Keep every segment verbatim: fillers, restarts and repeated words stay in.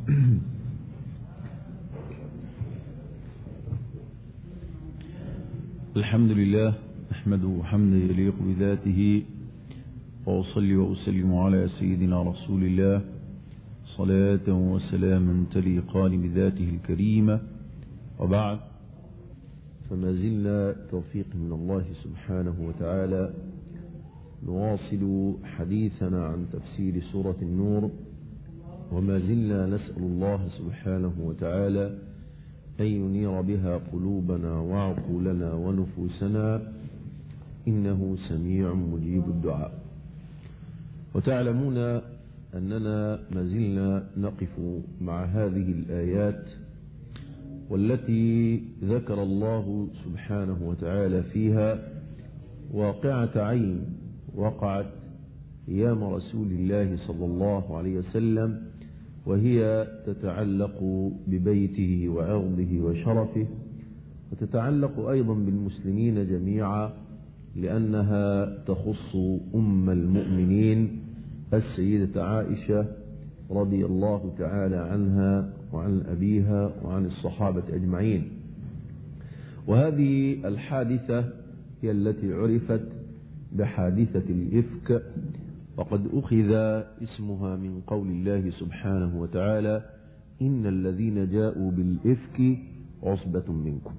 الحمد لله نحمده حمدا يليق بذاته، وأصلي وأسلم على سيدنا رسول الله صلاة وسلاما تليقان بذاته الكريمة. وبعد، فما زلنا توفيق من الله سبحانه وتعالى نواصل حديثنا عن تفسير سورة النور، وما زلنا نسأل الله سبحانه وتعالى أن ينير بها قلوبنا وعقولنا ونفوسنا، إنه سميع مجيب الدعاء. وتعلمون أننا ما زلنا نقف مع هذه الآيات والتي ذكر الله سبحانه وتعالى فيها واقعة عين وقعت أيام رسول الله صلى الله عليه وسلم، وهي تتعلق ببيته وعرضه وشرفه، وتتعلق أيضا بالمسلمين جميعا، لأنها تخص أم المؤمنين السيدة عائشة رضي الله تعالى عنها وعن أبيها وعن الصحابة أجمعين. وهذه الحادثة هي التي عرفت بحادثة الإفك، وقد أخذ اسمها من قول الله سبحانه وتعالى: إن الذين جاءوا بالإفك عصبة منكم.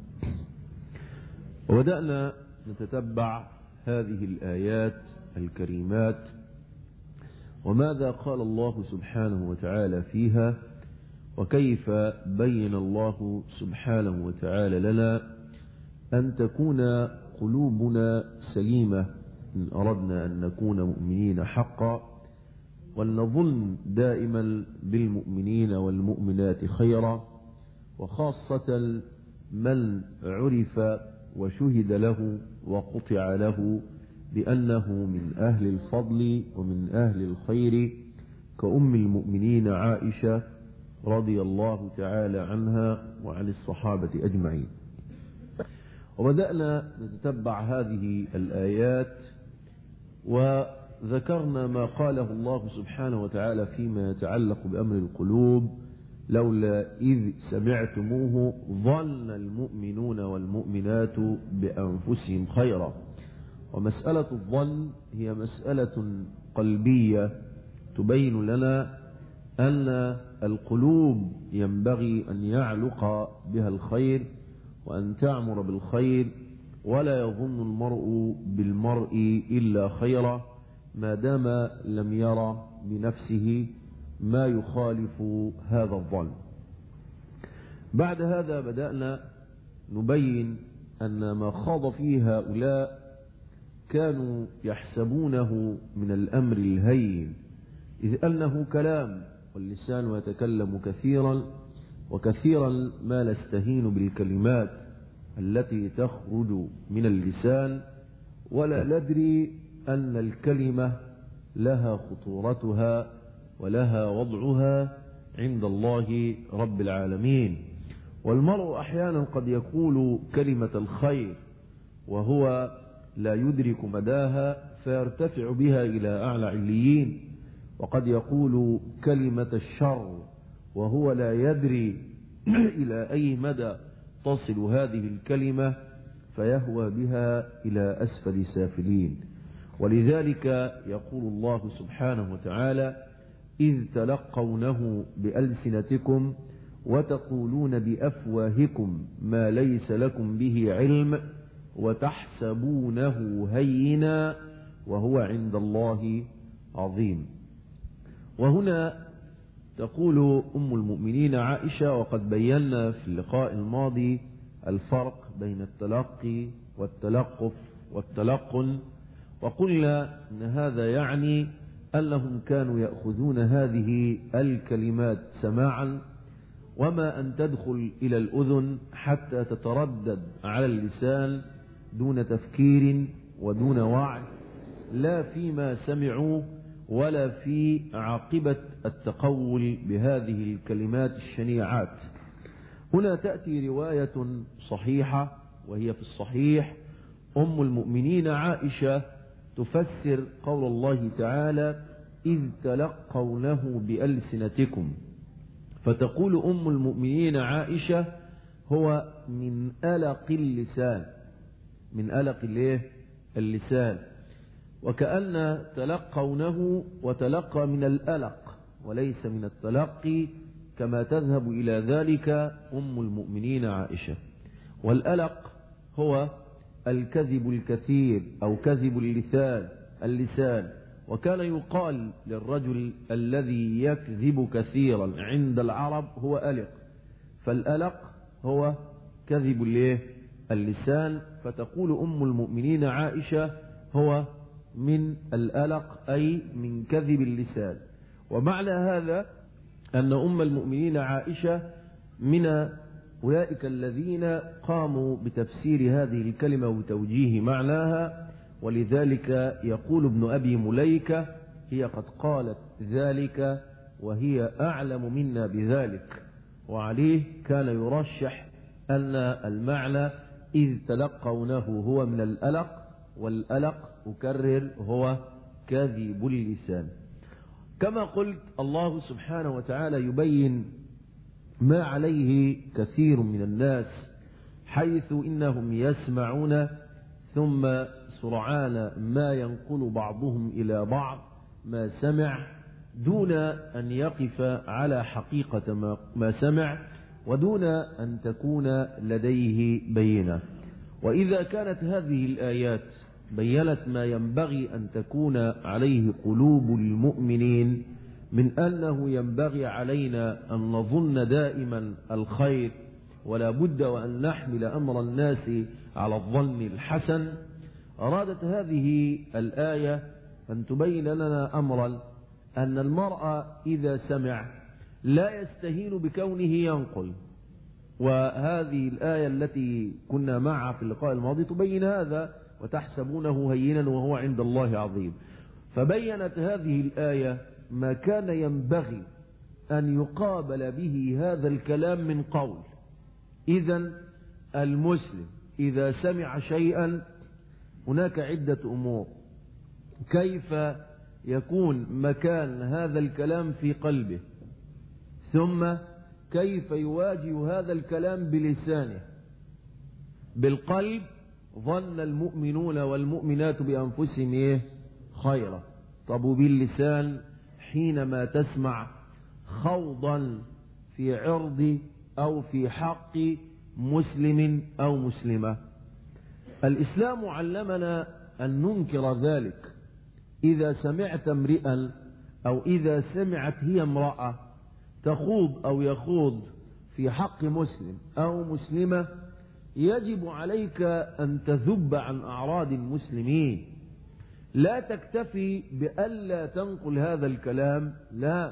وبدأنا نتتبع هذه الآيات الكريمات وماذا قال الله سبحانه وتعالى فيها، وكيف بين الله سبحانه وتعالى لنا أن تكون قلوبنا سليمة إن أردنا أن نكون مؤمنين حقا، وأن نظن دائما بالمؤمنين والمؤمنات خيرا، وخاصة من عرف وشهد له وقطع له بأنه من أهل الفضل ومن أهل الخير، كأم المؤمنين عائشة رضي الله تعالى عنها وعن الصحابة أجمعين. وبدأنا نتتبع هذه الآيات وذكرنا ما قاله الله سبحانه وتعالى فيما يتعلق بأمر القلوب: لولا إذ سمعتموه ظن المؤمنون والمؤمنات بأنفسهم خيرا. ومسألة الظن هي مسألة قلبية تبين لنا أن القلوب ينبغي أن يعلق بها الخير وأن تعمر بالخير، ولا يظن المرء بالمرء إلا خيرا ما دام لم يرى بنفسه ما يخالف هذا الظن. بعد هذا بدأنا نبين أن ما خاض فيه هؤلاء كانوا يحسبونه من الأمر الهين، إذ أنه كلام واللسان يتكلم كثيرا، وكثيرا ما نستهين بالكلمات التي تخرج من اللسان، ولا ندري أن الكلمة لها خطورتها ولها وضعها عند الله رب العالمين. والمرء أحيانا قد يقول كلمة الخير وهو لا يدرك مداها فيرتفع بها إلى أعلى عليين، وقد يقول كلمة الشر وهو لا يدري إلى أي مدى تصل هذه الكلمة فيهوى بها إلى أسفل سافلين. ولذلك يقول الله سبحانه وتعالى: إذ تلقونه بألسنتكم وتقولون بأفواهكم ما ليس لكم به علم وتحسبونه هينا وهو عند الله عظيم. وهنا تقول أم المؤمنين عائشة، وقد بينا في اللقاء الماضي الفرق بين التلقي والتلقف والتلقن، وقلنا أن هذا يعني أنهم كانوا يأخذون هذه الكلمات سماعا، وما أن تدخل إلى الأذن حتى تتردد على اللسان دون تفكير ودون وعي، لا فيما سمعوا ولا في عاقبة التقول بهذه الكلمات الشنيعات. هنا تأتي رواية صحيحة وهي في الصحيح، أم المؤمنين عائشة تفسر قول الله تعالى: إذ تلقونه بألسنتكم، فتقول أم المؤمنين عائشة هو من ألق اللسان، من ألق اللسان، وكأن تلقونه وتلقى من الألق وليس من التلقي كما تذهب إلى ذلك أم المؤمنين عائشة. والألق هو الكذب الكثير أو كذب اللسان اللسان وكان يقال للرجل الذي يكذب كثيرا عند العرب هو ألق، فالألق هو كذب اللسان. فتقول أم المؤمنين عائشة هو من الألق أي من كذب اللسان. ومعنى هذا أن أم المؤمنين عائشة من أولئك الذين قاموا بتفسير هذه الكلمة وتوجيه معناها، ولذلك يقول ابن أبي مليكة هي قد قالت ذلك وهي أعلم منا بذلك، وعليه كان يرشح أن المعنى إذ تلقونه هو من الألق، والألق أكرر هو كذب اللسان. كما قلت الله سبحانه وتعالى يبين ما عليه كثير من الناس، حيث إنهم يسمعون ثم سرعان ما ينقل بعضهم إلى بعض ما سمع دون أن يقف على حقيقة ما سمع ودون أن تكون لديه بينة. وإذا كانت هذه الآيات بيّنت ما ينبغي أن تكون عليه قلوب المؤمنين من أنه ينبغي علينا أن نظن دائما الخير ولا بد وأن نحمل أمر الناس على الظن الحسن، أرادت هذه الآية أن تبين لنا أمرا أن المرء إذا سمع لا يستهين بكونه ينقل. وهذه الآية التي كنا معها في اللقاء الماضي تبين هذا وتحسبونه هينا وهو عند الله عظيم. فبينت هذه الآية ما كان ينبغي أن يقابل به هذا الكلام من قول. إذن المسلم إذا سمع شيئا هناك عدة أمور: كيف يكون مكان هذا الكلام في قلبه، ثم كيف يواجه هذا الكلام بلسانه. بالقلب ظن المؤمنون والمؤمنات بأنفسهم إيه؟ خيرا. طب وباللسان حينما تسمع خوضا في عرض أو في حق مسلم أو مسلمة، الإسلام علمنا أن ننكر ذلك. إذا سمعت امرئا أو إذا سمعت هي امرأة تخوض أو يخوض في حق مسلم أو مسلمة، يجب عليك أن تذب عن أعراض المسلمين. لا تكتفي بألا تنقل هذا الكلام، لا،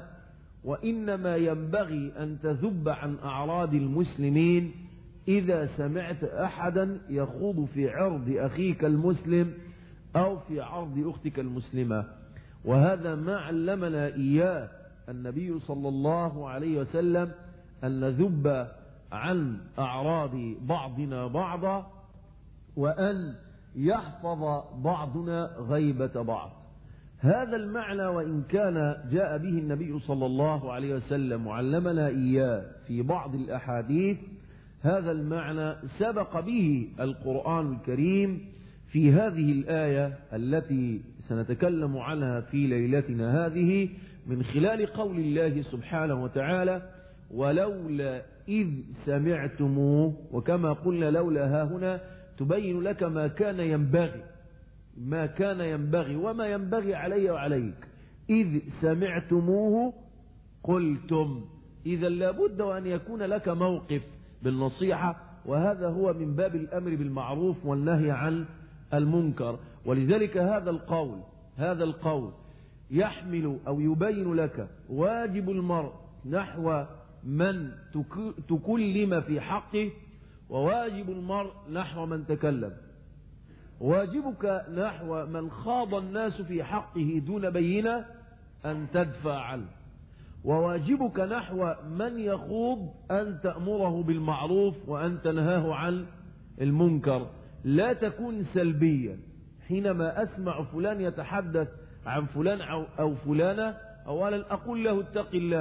وإنما ينبغي أن تذب عن أعراض المسلمين إذا سمعت أحدا يخوض في عرض أخيك المسلم أو في عرض أختك المسلمة. وهذا ما علمنا إياه النبي صلى الله عليه وسلم، أن نذب عن أعراض بعضنا بعضا، وأن يحفظ بعضنا غيبة بعض. هذا المعنى وإن كان جاء به النبي صلى الله عليه وسلم وعلمنا إياه في بعض الأحاديث، هذا المعنى سبق به القرآن الكريم في هذه الآية التي سنتكلم عنها في ليلتنا هذه، من خلال قول الله سبحانه وتعالى: ولولا إذ سمعتموه. وكما قلنا لولا ها هنا تبين لك ما كان ينبغي ما كان ينبغي وما ينبغي علي وعليك. إذ سمعتموه قلتم، إذا لابد وأن يكون لك موقف بالنصيحة، وهذا هو من باب الأمر بالمعروف والنهي عن المنكر. ولذلك هذا القول هذا القول يحمل أو يبين لك واجب المرء نحو من تكلم في حقه، وواجب المرء نحو من تكلم. واجبك نحو من خاض الناس في حقه دون بينة أن تدفع عنه، وواجبك نحو من يخوض أن تأمره بالمعروف وأن تنهاه عن المنكر. لا تكون سلبيا. حينما أسمع فلان يتحدث عن فلان أو فلانة، أولا أقول له اتق الله،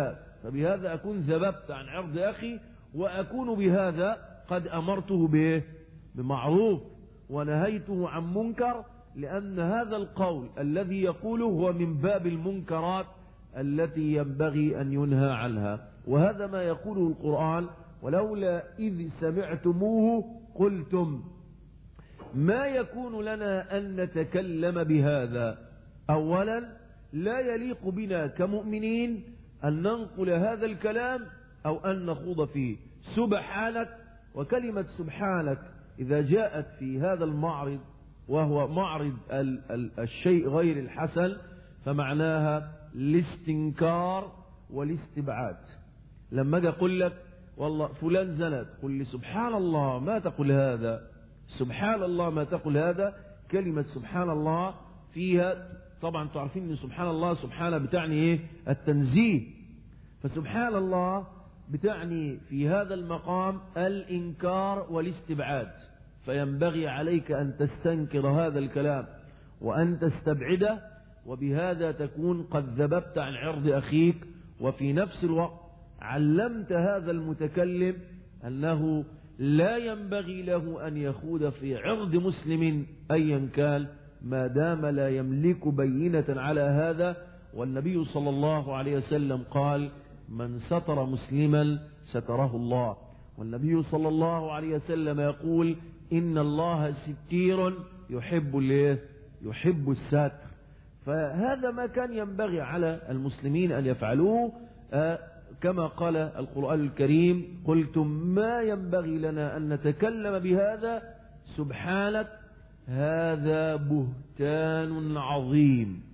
فبهذا أكون ذببت عن عرض أخي، وأكون بهذا قد أمرته به بمعروف ونهيته عن منكر، لأن هذا القول الذي يقوله هو من باب المنكرات التي ينبغي أن ينهى عنها. وهذا ما يقوله القرآن: ولولا إذ سمعتموه قلتم ما يكون لنا أن نتكلم بهذا. أولا، لا يليق بنا كمؤمنين أن ننقل هذا الكلام أو أن نخوض فيه. سبحانك، وكلمة سبحانك إذا جاءت في هذا المعرض وهو معرض ال ال الشيء غير الحسن فمعناها الاستنكار والاستبعاد. لما أجي أقول لك والله فلان زنت، قل لي سبحان الله ما تقول هذا، سبحان الله ما تقول هذا. كلمة سبحان الله فيها طبعا تعرفين ان سبحان الله سبحانه بتعني ايه؟ التنزيه. فسبحان الله بتعني في هذا المقام الإنكار والاستبعاد، فينبغي عليك أن تستنكر هذا الكلام وأن تستبعده، وبهذا تكون قد ذببت عن عرض أخيك، وفي نفس الوقت علمت هذا المتكلم أنه لا ينبغي له أن يخوض في عرض مسلم أيا كان ما دام لا يملك بينة على هذا. والنبي صلى الله عليه وسلم قال: من ستر مسلما ستره الله. والنبي صلى الله عليه وسلم يقول: إن الله ستير يحب الايه؟ يحب الستر. فهذا ما كان ينبغي على المسلمين أن يفعلوه، آه كما قال القرآن الكريم: قلتم ما ينبغي لنا أن نتكلم بهذا سبحانك هذا بهتان عظيم،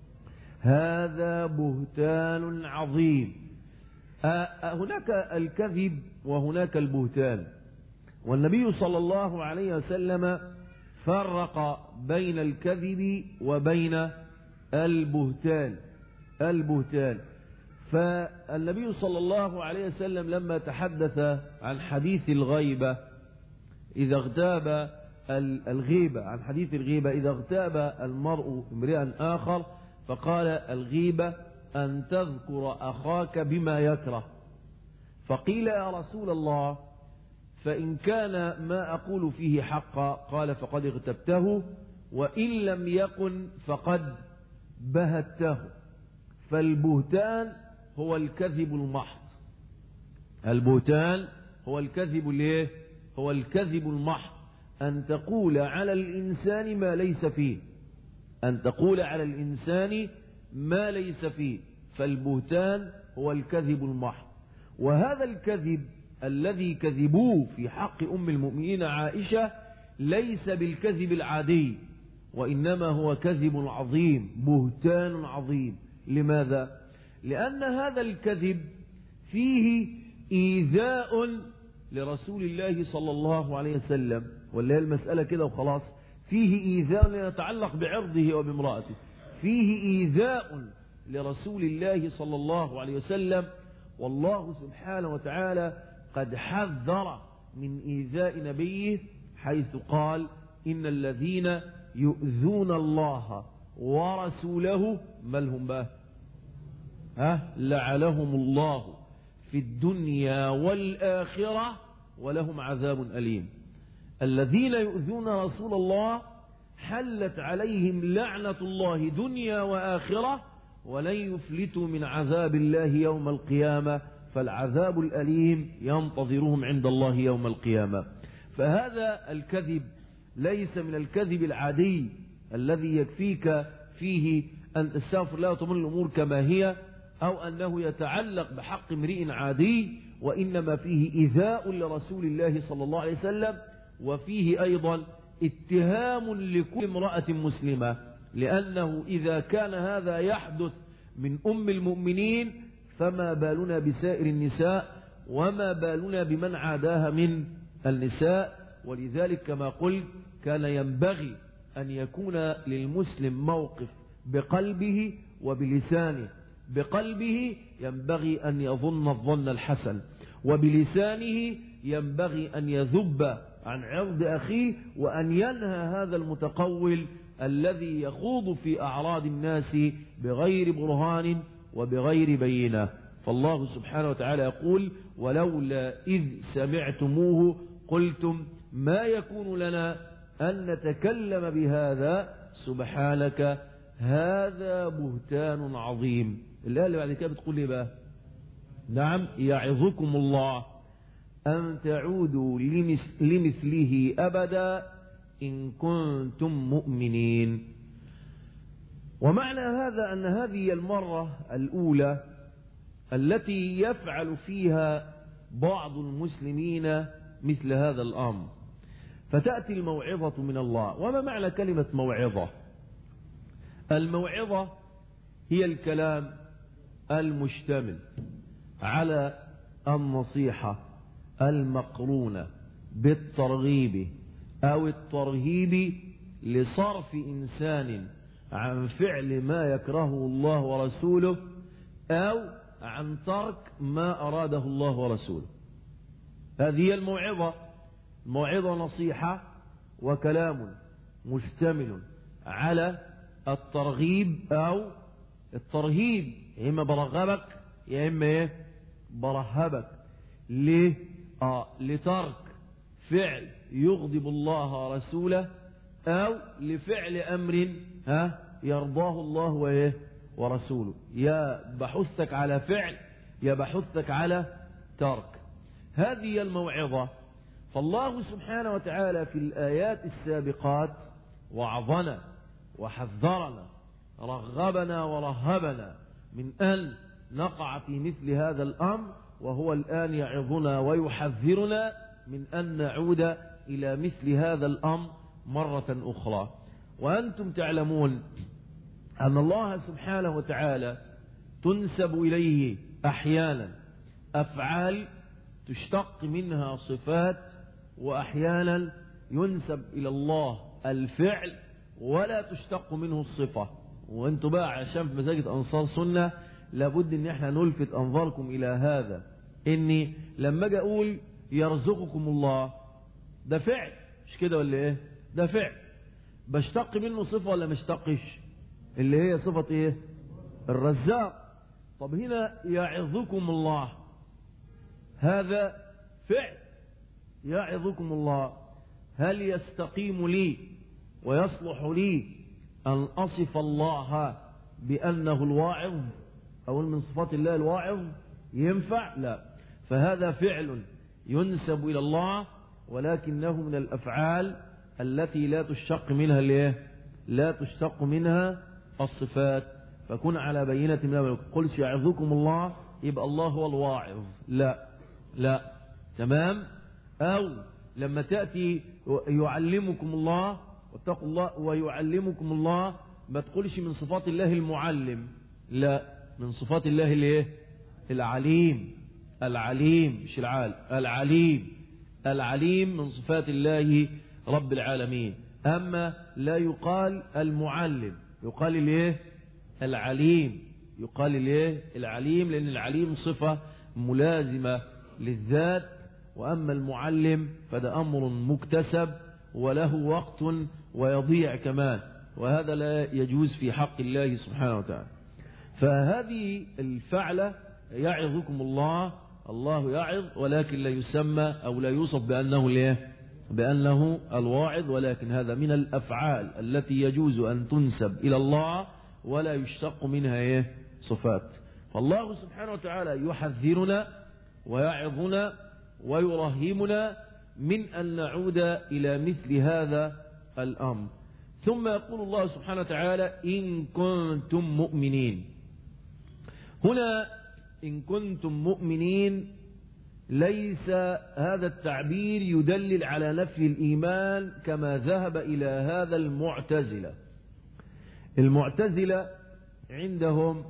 هذا بهتان عظيم. هناك الكذب وهناك البهتان، والنبي صلى الله عليه وسلم فرق بين الكذب وبين البهتان. البهتان فالنبي صلى الله عليه وسلم لما تحدث عن حديث الغيبة إذا اغتاب الغيبة، عن حديث الغيبة إذا اغتاب المرء امرئا آخر، فقال: الغيبة أن تذكر أخاك بما يكره. فقيل: يا رسول الله فإن كان ما أقول فيه حقا؟ قال: فقد اغتبته، وإن لم يكن فقد بهته. فالبهتان هو الكذب المحض. البهتان هو الكذب الايه؟ هو الكذب المحض، أن تقول على الإنسان ما ليس فيه، أن تقول على الإنسان ما ليس فيه. فالبهتان هو الكذب المحض. وهذا الكذب الذي كذبوه في حق أم المؤمنين عائشة ليس بالكذب العادي، وإنما هو كذب عظيم، بهتان عظيم. لماذا؟ لأن هذا الكذب فيه إيذاء لرسول الله صلى الله عليه وسلم، ولا هي المسألة كده وخلاص؟ فيه إيذاء يتعلق بعرضه وبامرأته، فيه إيذاء لرسول الله صلى الله عليه وسلم. والله سبحانه وتعالى قد حذر من إيذاء نبيه، حيث قال: إن الذين يؤذون الله ورسوله ما لهم بقى؟ ها؟ لعنهم الله في الدنيا والآخرة ولهم عذاب أليم. الذين يؤذون رسول الله حلت عليهم لعنة الله دنيا وآخرة، ولن يفلتوا من عذاب الله يوم القيامة، فالعذاب الأليم ينتظرهم عند الله يوم القيامة. فهذا الكذب ليس من الكذب العادي الذي يكفيك فيه أن تستغفر الله وتمر الأمور كما هي، أو أنه يتعلق بحق امرئ عادي، وإنما فيه إيذاء لرسول الله صلى الله عليه وسلم، وفيه أيضا اتهام لكل امرأة مسلمة، لأنه إذا كان هذا يحدث من أم المؤمنين فما بالنا بسائر النساء، وما بالنا بمن عاداها من النساء. ولذلك كما قلت كان ينبغي أن يكون للمسلم موقف بقلبه وبلسانه. بقلبه ينبغي أن يظن الظن الحسن، وبلسانه ينبغي أن يذب عن عرض أخيه، وأن ينهى هذا المتقول الذي يخوض في أعراض الناس بغير برهان وبغير بينة. فالله سبحانه وتعالى يقول ولولا إذ سمعتموه قلتم ما يكون لنا أن نتكلم بهذا سبحانك هذا بهتان عظيم. الآية اللي بعد كده بتقول لي بقى نعم يعظكم الله أن تعودوا لمثله أبدا إن كنتم مؤمنين. ومعنى هذا أن هذه المرة الأولى التي يفعل فيها بعض المسلمين مثل هذا الأمر، فتأتي الموعظة من الله. وما معنى كلمة موعظة؟ الموعظة هي الكلام المشتمل على النصيحة المقرونة بالترغيب أو الترهيب لصرف إنسان عن فعل ما يكرهه الله ورسوله أو عن ترك ما أراده الله ورسوله. هذه هي الموعظة. الموعظة نصيحة وكلام مشتمل على الترغيب أو الترهيب، يا إما برغبك يا إما إيه برهبك ليه؟ آه لترك فعل يغضب الله ورسوله أو لفعل أمر ها يرضاه الله وإيه ورسوله. يا بحثك على فعل يا بحثك على ترك. هذه الموعظة. فالله سبحانه وتعالى في الآيات السابقات وعظنا وحذرنا رغبنا ورهبنا من أن نقع في مثل هذا الأمر، وهو الآن يعظنا ويحذرنا من أن نعود إلى مثل هذا الأمر مرة أخرى. وأنتم تعلمون أن الله سبحانه وتعالى تنسب إليه أحيانا أفعال تشتق منها صفات، وأحيانا ينسب إلى الله الفعل ولا تشتق منه الصفة. وأنتم بقى عشان في مساجد أنصار سنة لابد أن احنا نلفت أنظاركم إلى هذا، إني لما أجي أقول يرزقكم الله ده فعل، مش كده ولا إيه؟ ده فعل بشتق منه صفة ولا مشتقش؟ اللي هي صفة إيه؟ الرزاق. طب هنا يعظكم الله هذا فعل، يعظكم الله، هل يستقيم لي ويصلح لي أن أصف الله بأنه الواعظ أو من صفات الله الواعظ؟ ينفع؟ لا. فهذا فعل ينسب إلى الله ولكنه من الأفعال التي لا تشتق منها الايه؟ لا تشتق منها الصفات. فكن على بينة من أمرك. قل يعظكم الله يبقى الله هو الواعظ؟ لا لا. تمام. أو لما تأتي يعلمكم الله واتقوا الله ويعلمكم الله ما تقولش من صفات الله المعلم، لا، من صفات الله الايه؟ العليم. العليم مش العال، العليم. العليم من صفات الله رب العالمين. أما لا يقال المعلم، يقال الايه؟ العليم. يقال الايه؟ العليم، لأن العليم صفة ملازمة للذات، وأما المعلم فده أمر مكتسب وله وقت ويضيع كمان، وهذا لا يجوز في حق الله سبحانه وتعالى. فهذه الفعلة يعظكم الله، الله يعظ ولكن لا يسمى أو لا يوصف بأنه ليه؟ بأنه الواعظ، ولكن هذا من الأفعال التي يجوز أن تنسب إلى الله ولا يشتق منها إيه؟ صفات. فالله سبحانه وتعالى يحذرنا ويعظنا ويرهمنا من أن نعود إلى مثل هذا الأمر. ثم يقول الله سبحانه وتعالى إن كنتم مؤمنين. هنا إن كنتم مؤمنين ليس هذا التعبير يدلل على نفي الإيمان كما ذهب إلى هذا المعتزلة. المعتزلة عندهم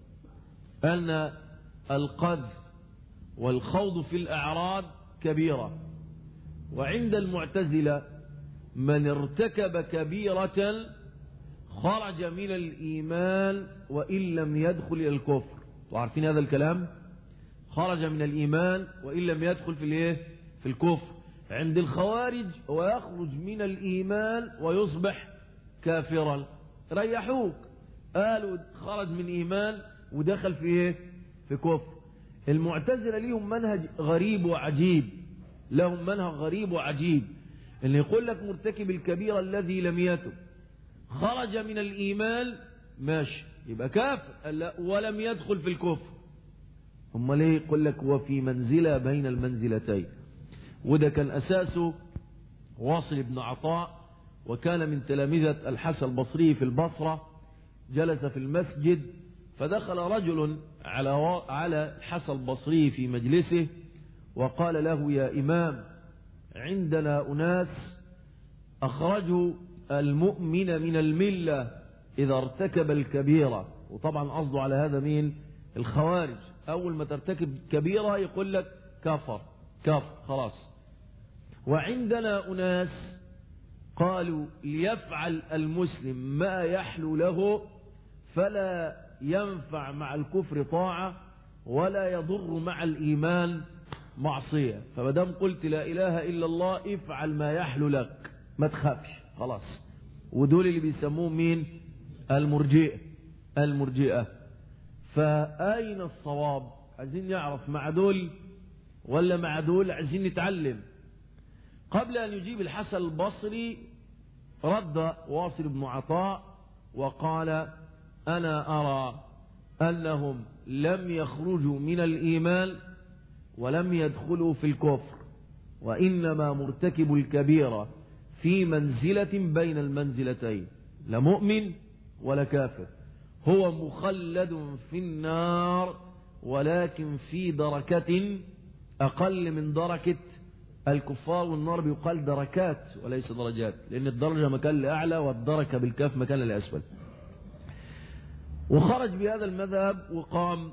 أن القذف والخوض في الأعراض كبيرة، وعند المعتزلة من ارتكب كبيرة خرج من الإيمان وإن لم يدخل إلى الكفر. وعارفين هذا الكلام؟ خرج من الإيمان وإن لم يدخل في الايه؟ في الكفر. عند الخوارج ويخرج من الإيمان ويصبح كافرا. ريحوك، قالوا خرج من إيمان ودخل في ايه؟ في كفر. المعتزلة ليهم منهج غريب وعجيب، لهم منهج غريب وعجيب، اللي يقول لك مرتكب الكبيرة الذي لم يتب خرج من الإيمان ماشي يبقى كافر، لا ولم يدخل في الكفر. هم ليه يقول لك هو في منزلة بين المنزلتين؟ وده كان أساسه واصل بن عطاء، وكان من تلامذة الحسن البصري في البصرة. جلس في المسجد فدخل رجل على على الحسن البصري في مجلسه وقال له: يا إمام، عندنا أناس أخرجوا المؤمن من الملة إذا ارتكب الكبيرة. وطبعا قصده على هذا مين؟ الخوارج. أول ما ترتكب كبيرة يقول لك كفر كفر خلاص. وعندنا أناس قالوا ليفعل المسلم ما يحلو له فلا ينفع مع الكفر طاعة ولا يضر مع الإيمان معصية، فمادام قلت لا إله إلا الله افعل ما يحلو لك ما تخافش خلاص. ودول اللي بيسموه مين؟ المرجئة. المرجئة. فأين الصواب؟ عايزين نعرف مع دول ولا مع دول؟ عايزين نتعلم. قبل أن يجيب الحسن البصري رد واصل بن عطاء وقال: أنا أرى أنهم لم يخرجوا من الإيمان ولم يدخلوا في الكفر، وإنما مرتكب الكبيرة في منزلة بين المنزلتين، لا مؤمن ولا كافر، هو مخلد في النار ولكن في دركة أقل من دركة الكفار. والنار بيقال دركات وليس درجات، لأن الدرجة مكان لأعلى والدركة بالكاف مكان لأسفل. وخرج بهذا المذهب وقام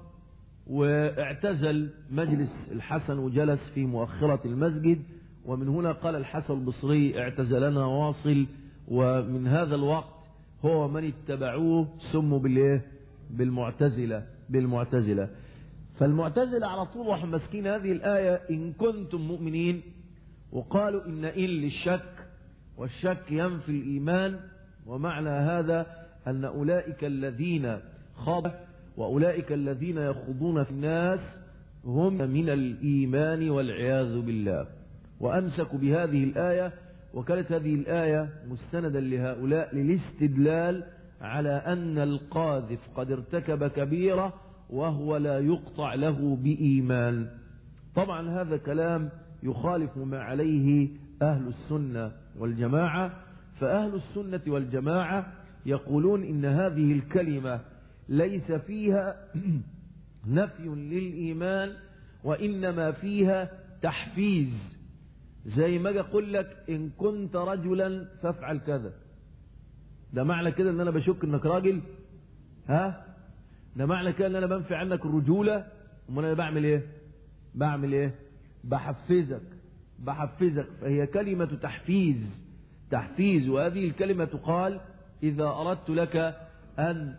واعتزل مجلس الحسن وجلس في مؤخرة المسجد. ومن هنا قال الحسن البصري: اعتزلنا واصل. ومن هذا الوقت هو من اتبعوه سموا بالايه؟ بالمعتزلة. بالمعتزلة. فالمعتزلة على طول راحوا ماسكين هذه الآية: إن كنتم مؤمنين، وقالوا إن إن للشك، والشك ينفي الإيمان. ومعنى هذا أن أولئك الذين خاضوا وأولئك الذين يخوضون في الناس هم من الإيمان والعياذ بالله. وأمسكوا بهذه الآية، وكانت هذه الآية مستندا لهؤلاء للاستدلال على أن القاذف قد ارتكب كبيرة وهو لا يقطع له بإيمان. طبعا هذا كلام يخالف ما عليه أهل السنة والجماعة. فأهل السنة والجماعة يقولون إن هذه الكلمة ليس فيها نفي للإيمان، وإنما فيها تحفيز. زي ما أقول لك: إن كنت رجلا فافعل كذا. ده معنى كده إن أنا بشك إنك راجل؟ ها؟ ده معنى كده إن أنا بنفي عنك الرجولة؟ أمال أنا بعمل إيه؟ بعمل إيه؟ بحفزك بحفزك. فهي كلمة تحفيز تحفيز. وهذه الكلمة تقال إذا أردت لك أن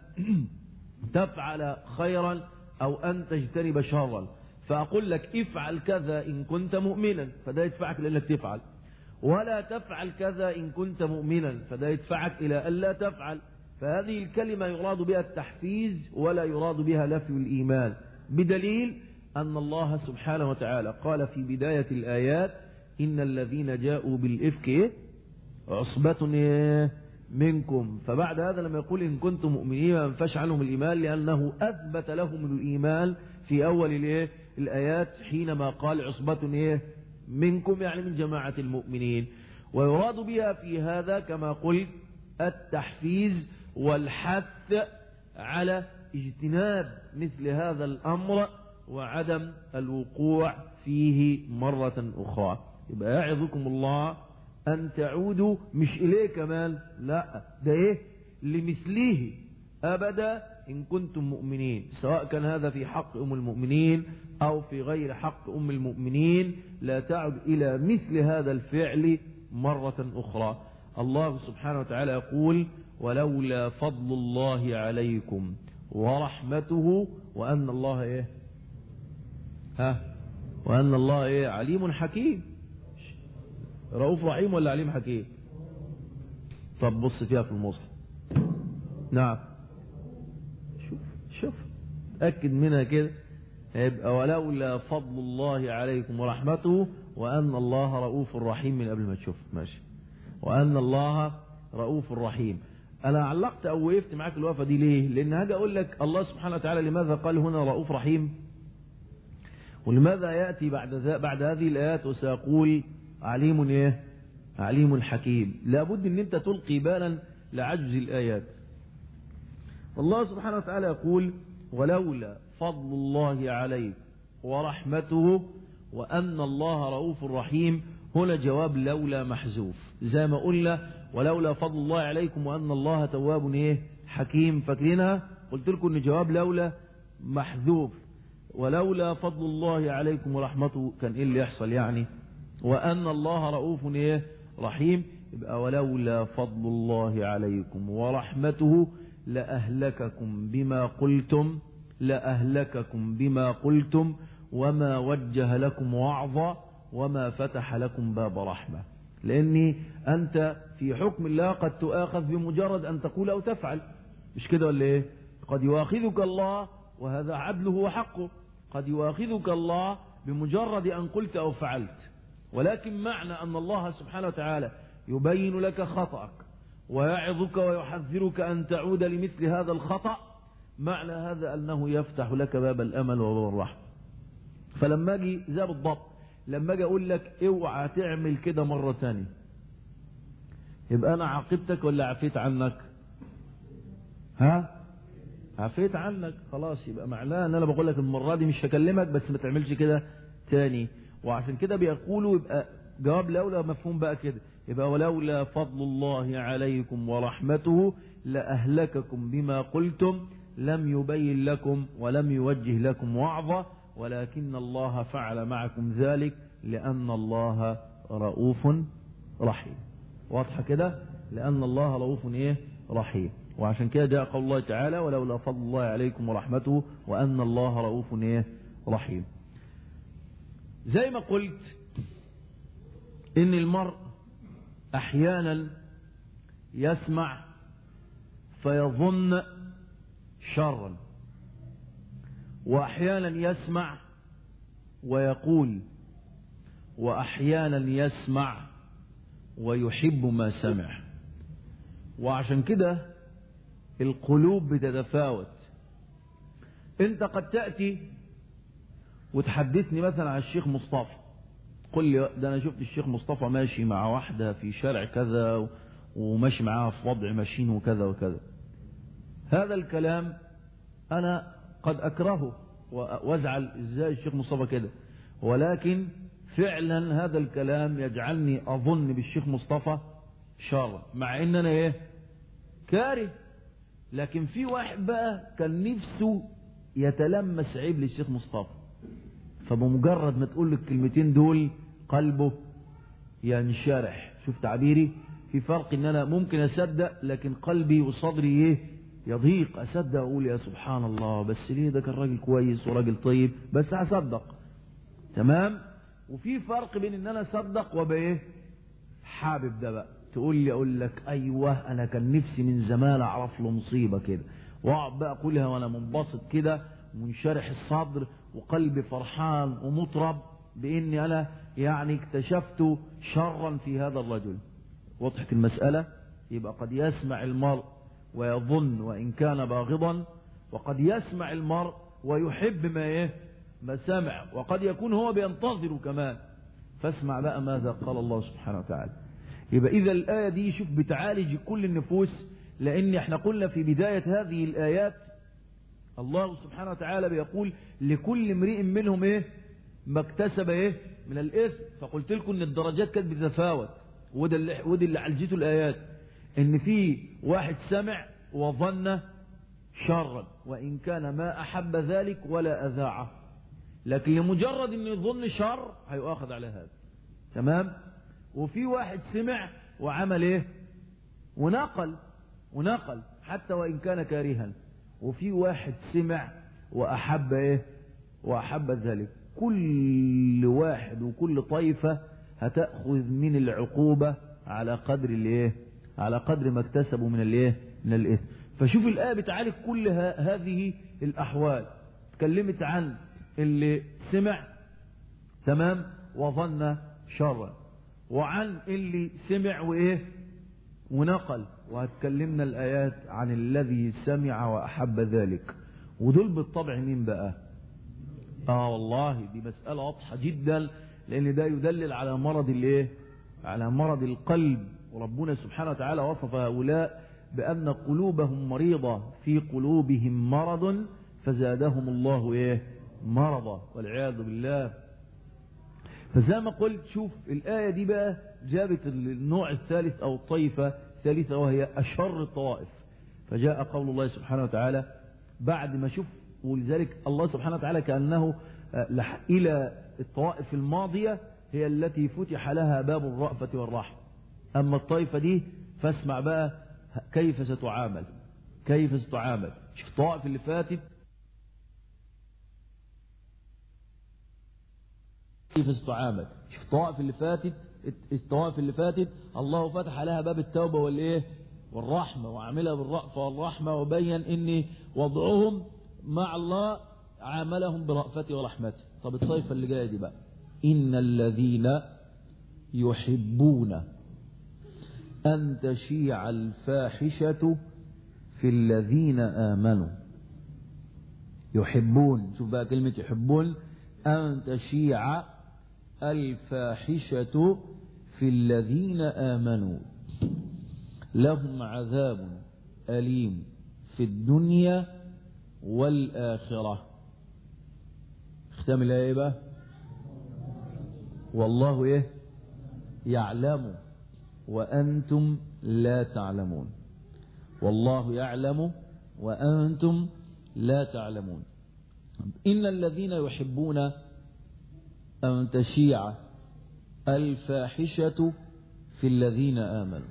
تفعل خيرا أو أن تجتنب شرا، فأقول لك افعل كذا إن كنت مؤمنا، فده يدفعك لأنك تفعل، ولا تفعل كذا إن كنت مؤمنا، فده يدفعك إلى ألا تفعل. فهذه الكلمة يراد بها التحفيز ولا يراد بها نفي الإيمان، بدليل أن الله سبحانه وتعالى قال في بداية الآيات: إن الذين جاءوا بالإفك عصبة منكم. فبعد هذا لما يقول إن كنتم مؤمنين ما ينفش عنهم الإيمان، لأنه أثبت لهم الإيمان في أول الآيات حينما قال عصبة منكم، يعني من جماعة المؤمنين. ويراد بها في هذا كما قلت التحفيز والحث على اجتناب مثل هذا الأمر وعدم الوقوع فيه مرة أخرى. يبقى يعظكم الله أن تعودوا مش إليه كمان، لا ده إيه؟ لمثله أبدا إن كنتم مؤمنين، سواء كان هذا في حق أم المؤمنين أو في غير حق أم المؤمنين، لا تعد إلى مثل هذا الفعل مرة أخرى. الله سبحانه وتعالى يقول: ولولا فضل الله عليكم ورحمته وأن الله إيه؟ ها؟ وأن الله إيه؟ عليم حكيم. رؤوف رحيم ولا عليم حكيم؟ طب بص فيها في المصحف. نعم، شوف شوف تأكد منها كده. يبقى ولولا فضل الله عليكم ورحمته وأن الله رؤوف رحيم من قبل ما تشوف ماشي، وأن الله رؤوف رحيم. أنا علقت أو وقفت معاك الوقفة دي ليه؟ لأن هاجي أقول لك الله سبحانه وتعالى لماذا قال هنا رؤوف رحيم، ولماذا يأتي بعد ذا بعد هذه الآيات وسيقول عليم إيه؟ عليم حكيم. لابد أن أنت تلقي بالا لعجز الآيات. الله سبحانه وتعالى يقول ولولا فضل الله عليك ورحمته وأن الله رؤوف رحيم. هنا جواب لولا محذوف، زي ما قلنا ولولا فضل الله عليكم وأن الله تواب إيه؟ حكيم. فاكرينها؟ قلت لكم أن جواب لولا محذوف، ولولا فضل الله عليكم ورحمته كان إيه اللي يحصل يعني؟ وأن الله رؤوف إيه؟ رحيم. يبقى ولولا فضل الله عليكم ورحمته لأهلككم بما قلتم لأهلككم بما قلتم وما وجه لكم وعظا وما فتح لكم باب رحمة. لأني أنت في حكم الله قد تؤاخذ بمجرد أن تقول أو تفعل، مش كده ولا إيه؟ قد يؤاخذك الله وهذا عدله وحقه، قد يؤاخذك الله بمجرد أن قلت أو فعلت، ولكن معنى أن الله سبحانه وتعالى يبين لك خطأك ويعظك ويحذرك أن تعود لمثل هذا الخطأ، معنى هذا أنه يفتح لك باب الأمل وباب الرحمة. فلما أجي زي بالضبط لما أجي أقول لك اوعى تعمل كده مرة تانية، يبقى أنا عاقبتك ولا عفيت عنك؟ ها؟ عفيت عنك خلاص. يبقى معناه أن أنا بقول لك المرة دي مش هكلمك بس ما تعملش كده تاني. وعشان كده بيقولوا يبقى جواب لولا مفهوم بقى كده، يبقى ولولا فضل الله عليكم ورحمته لأهلككم بما قلتم لم يبين لكم ولم يوجه لكم وعظا ولكن الله فعل معكم ذلك لأن الله رؤوف رحيم. واضحة كده؟ لأن الله رؤوف إيه؟ رحيم. وعشان كده جاء قول الله تعالى ولولا فضل الله عليكم ورحمته وأن الله رؤوف إيه؟ رحيم. زي ما قلت إن المرء أحيانا يسمع فيظن شرا، وأحيانا يسمع ويقول، وأحيانا يسمع ويحب ما سمع. وعشان كده القلوب بتتفاوت. انت قد تأتي وتحدثني مثلا عن الشيخ مصطفى، قل لي ده انا شفت الشيخ مصطفى ماشي مع واحدة في شارع كذا وماشي معاها في وضع ماشين وكذا وكذا. هذا الكلام انا قد اكرهه وازعل ازاي الشيخ مصطفى كده، ولكن فعلا هذا الكلام يجعلني اظن بالشيخ مصطفى شر، مع ان انا ايه كاره. لكن في واحد بقى كان نفسه يتلمس عيب للشيخ مصطفى، فبمجرد ما تقول له الكلمتين دول قلبه ينشرح. شوف تعبيري؟ في فرق ان انا ممكن اصدق لكن قلبي وصدري ايه يضيق. اصدق اقول يا سبحان الله بس ليه ده كان راجل كويس وراجل طيب بس هصدق، تمام. وفي فرق بين ان انا اصدق وابقى ايه حابب ده بقى. تقول لي اقول لك ايوه انا كان نفسي من زمان اعرف له مصيبه كده، واقعد بقى اقولها وانا منبسط كده ومنشرح الصدر وقلبي فرحان ومطرب باني انا يعني اكتشفت شرا في هذا الرجل. وضحت المسألة؟ يبقى قد يسمع المرء ويظن وإن كان باغضا، وقد يسمع المرء ويحب ما ايه ما سمع، وقد يكون هو بينتظر كمان. فاسمع بقى ماذا قال الله سبحانه وتعالى. يبقى إذا الآية دي شوف بتعالج كل النفوس، لأن احنا قلنا في بداية هذه الآيات الله سبحانه وتعالى بيقول لكل امرئ منهم ايه ما اكتسب ايه من الإثم. فقلت لكم ان الدرجات كانت بتتفاوت، وده اللي, وده اللي عالجته الآيات، ان في واحد سمع وظن شرا وإن كان ما أحب ذلك ولا أذاعه، لكن لمجرد انه يظن شر هيؤاخذ على هذا، تمام. وفي واحد سمع وعمل ايه ونقل ونقل حتى وإن كان كارها، وفي واحد سمع وأحب ايه وأحب ذلك. كل واحد وكل طائفة هتأخذ من العقوبة على قدر الايه على قدر ما اكتسبوا من الايه من الإثم. فشوف الآية بتعالج كل هذه الأحوال. تكلمت عن اللي سمع تمام وظن شرا، وعن اللي سمع وايه ونقل. وهتكلمنا الآيات عن الذي سمع وأحب ذلك، ودول بالطبع مين بقى؟ اه والله دي مسألة واضحة جدا، لأن ده يدلل على مرض الايه؟ على مرض القلب. وربنا سبحانه وتعالى وصف هؤلاء بأن قلوبهم مريضة، في قلوبهم مرض فزادهم الله ايه؟ مرضا، والعياذ بالله. فزي ما قلت شوف الآية دي بقى جابت النوع الثالث أو الطائفة الثالثة، وهي أشر الطوائف. فجاء قول الله سبحانه وتعالى بعد ما شوف، ولذلك الله سبحانه وتعالى كأنه إلى الطوائف الماضية هي التي فتح لها باب الرأفة والرحمة، أما الطائفة دي فاسمع بقى كيف ستعامل، كيف ستعامل. شوف الطوائف اللي فاتت كيف ستعامل، شوف الطوائف اللي فاتت الطوائف اللي فاتت الله فتح لها باب التوبة والايه والرحمة، وعملها بالرأفة والرحمة، وبين ان وضعهم مع الله عاملهم برأفته ورحمته. طب الطائفة اللي جاية دي بقى، إن الذين يحبون أن تشيع الفاحشة في الذين آمنوا. يحبون، شوف بقى كلمة يحبون، أن تشيع الفاحشة في الذين آمنوا لهم عذاب أليم في الدنيا والآخرة. اختم الآية بقى، والله ايه يعلم وأنتم لا تعلمون، والله يعلم وأنتم لا تعلمون. إن الذين يحبون أن تشيع الفاحشة في الذين آمنوا.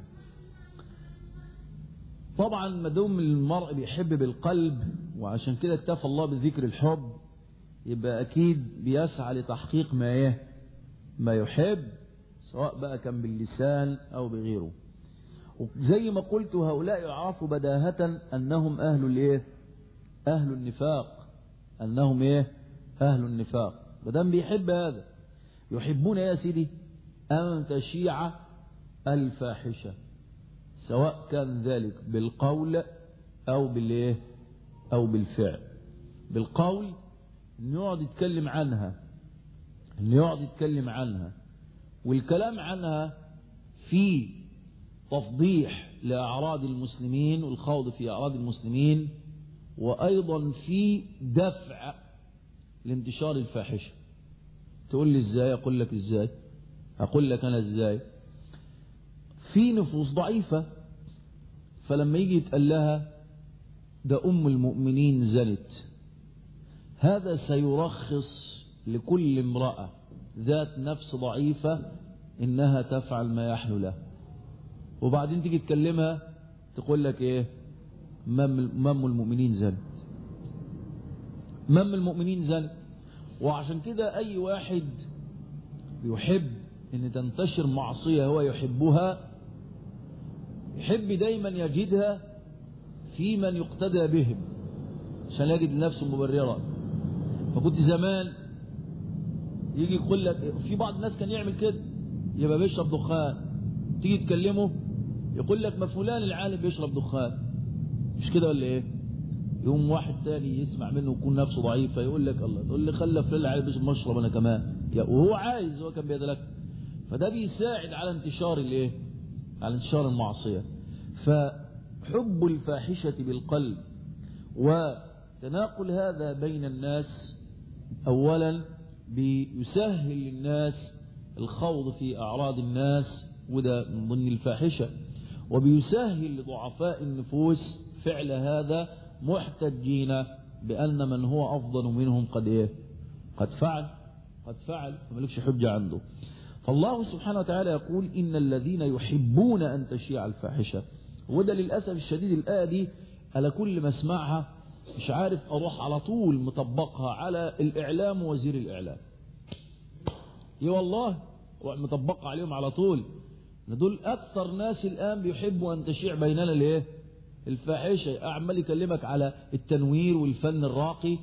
طبعا ما دام المرء بيحب بالقلب، وعشان كده اكتفى الله بذكر الحب، يبقى أكيد بيسعى لتحقيق ما ايه ما يحب، سواء بقى كان باللسان أو بغيره. وزي ما قلت هؤلاء يعرفوا بداهة أنهم أهل الايه أهل النفاق، أنهم ايه أهل النفاق. بدام بيحب هذا، يحبون يا سيدي أن تشيع الفاحشة، سواء كان ذلك بالقول أو بالايه أو بالفعل. بالقول إنه يقعد يتكلم عنها، إنه يقعد يتكلم عنها، والكلام عنها في تفضيح لأعراض المسلمين والخوض في أعراض المسلمين، وأيضا في دفع لانتشار الفاحشة. تقول لي ازاي؟ اقول لك ازاي اقول لك انا ازاي. في نفوس ضعيفة، فلما يجي يتقال لها ده ام المؤمنين زنت، هذا سيرخص لكل امرأة ذات نفس ضعيفة انها تفعل ما يحلو له. وبعدين تيجي تكلمها تقول لك ايه؟ مم المؤمنين زنت، مم المؤمنين زنت. وعشان كده أي واحد يحب أن تنتشر معصية هو يحبها، يحب دايما يجدها في من يقتدى بهم عشان يجد نفسه مبررة. فكنت زمان يجي يقول لك، في بعض الناس كان يعمل كده، يبقى بيشرب دخان، تيجي تكلمه يقول لك ما فلان العالم بيشرب دخان، مش كده ولا ايه؟ يوم واحد تاني يسمع منه ويكون نفسه ضعيفة يقول لك الله، تقول لي خلى فلان العالم بيشرب مشرب انا كمان، وهو عايز، هو كان بيدلك. فده بيساعد على انتشار الايه؟ على انتشار المعصية. فحب الفاحشة بالقلب وتناقل هذا بين الناس أولا بيسهل للناس الخوض في أعراض الناس، وده من ضمن الفاحشة، وبيسهل لضعفاء النفوس فعل هذا، محتجين بأن من هو أفضل منهم قد إيه؟ قد فعل قد فعل فملكش حجة عنده. فالله سبحانه وتعالى يقول إن الذين يحبون أن تشيع الفاحشة. وده للأسف الشديد الآية دي على كل ما اسمعها مش عارف أروح على طول مطبقها على الإعلام ووزير الإعلام. اي والله مطبقها عليهم على طول. دول أكثر ناس الآن بيحبوا أن تشيع بيننا الايه؟ الفاحشة. أعمل يكلمك على التنوير والفن الراقي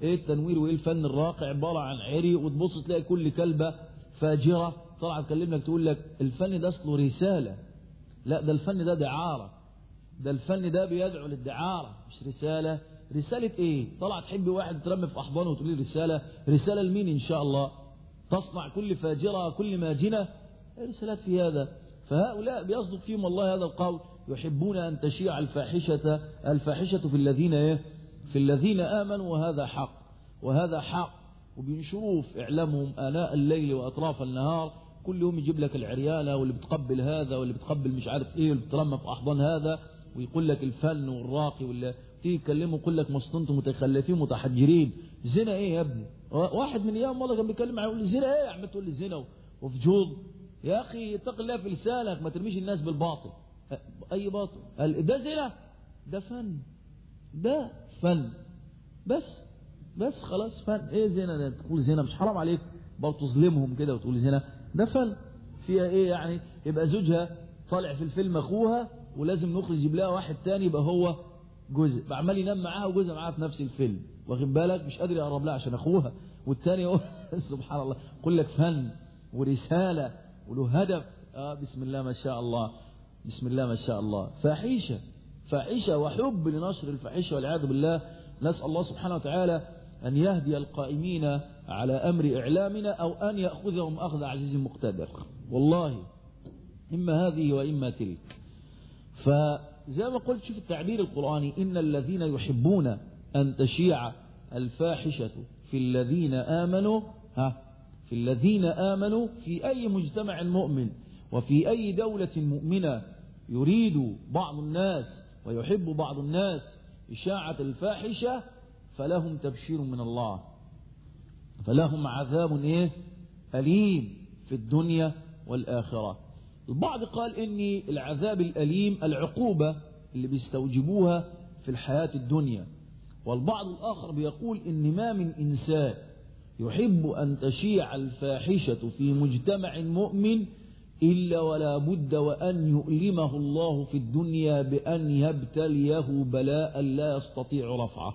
ايه التنوير وايه الفن الراقي؟ عبارة عن عري، وتبص تلاقي كل كلبة فاجرة طلع تكلم لك تقول لك الفن ده اصله رسالة. لا، ده الفن ده دعارة، ده الفن ده بيدعو للدعارة مش رسالة. رسالة ايه؟ طلع تحب واحد ترمي في احضانه وتقول لي رسالة؟ رسالة لمين ان شاء الله؟ تصنع كل فاجرة كل ماجنة؟ رسالات في هذا. فهؤلاء بيصدق فيهم الله هذا القول: يحبون أن تشيع الفاحشة الفاحشة في الذين ايه؟ في الذين آمنوا. وهذا حق، وهذا حق. وبينشروه في إعلامهم آناء الليل وأطراف النهار، كل يوم يجيب لك العريانة واللي بتقبل هذا واللي بتقبل مش عارف ايه واللي بترمى في أحضان هذا، ويقول لك الفن والراقي، ولا تيجي تكلمه يقول لك مصطنتم متخلفين متحجرين. زنا ايه يا ابني؟ واحد من ايام والله كان بيتكلم معايا يقول لي زنا ايه يا عم؟ تقول لي زنا وفجور؟ يا اخي اتق الله في لسانك، ما ترميش الناس بالباطل. اي باطل؟ ده زنا؟ ده فن، ده فن بس بس خلاص. فن ايه زنا؟ تقول زنا مش حرام عليك برضه تظلمهم كده وتقول زنا؟ ده فن. فيها ايه يعني؟ يبقى زوجها طالع في الفيلم اخوها ولازم نخرج يجيب لها واحد تاني يبقى هو جزء، بعمل ينام معاها وجوزها معاها في نفس الفيلم، واخد بالك؟ مش قادر يقرب لها عشان اخوها، والتاني هو سبحان الله. يقول لك فن ورسالة وله هدف. آه بسم الله ما شاء الله، بسم الله ما شاء الله. فاحشة فاحشة وحب لنشر الفاحشة والعياذ بالله. نسأل الله سبحانه وتعالى أن يهدي القائمين على أمر إعلامنا، أو أن يأخذهم أخذ عزيز مقتدر، والله إما هذه وإما تلك. فزي ما قلت شوف التعبير القرآني: إن الذين يحبون أن تشيع الفاحشة في الذين آمنوا. ها، في الذين آمنوا في أي مجتمع مؤمن وفي أي دولة مؤمنة يريد بعض الناس ويحب بعض الناس إشاعة الفاحشة، فلهم تبشير من الله، فلهم عذاب إيه؟ أليم في الدنيا والآخرة. البعض قال إن العذاب الأليم العقوبة اللي بيستوجبوها في الحياة الدنيا، والبعض الآخر بيقول إن ما من إنسان يحب أن تشيع الفاحشة في مجتمع مؤمن إلا ولا بد وأن يؤلمه الله في الدنيا بأن يبتليه بلاء لا يستطيع رفعه،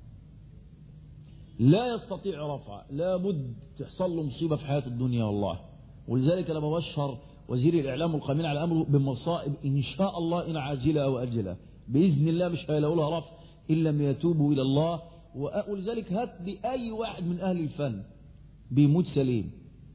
لا يستطيع رفعه، لا بد تحصل له مصيبة في حياة الدنيا والله. ولذلك لما بشر وزير الإعلام والقائمين على أمره بمصائب إن شاء الله إن عاجلة أو أجلة بإذن الله مش هيلاقوا لها رفع إن لم يتوبوا إلى الله. ولذلك هات لي أي واحد من أهل الفن بيموت سليم،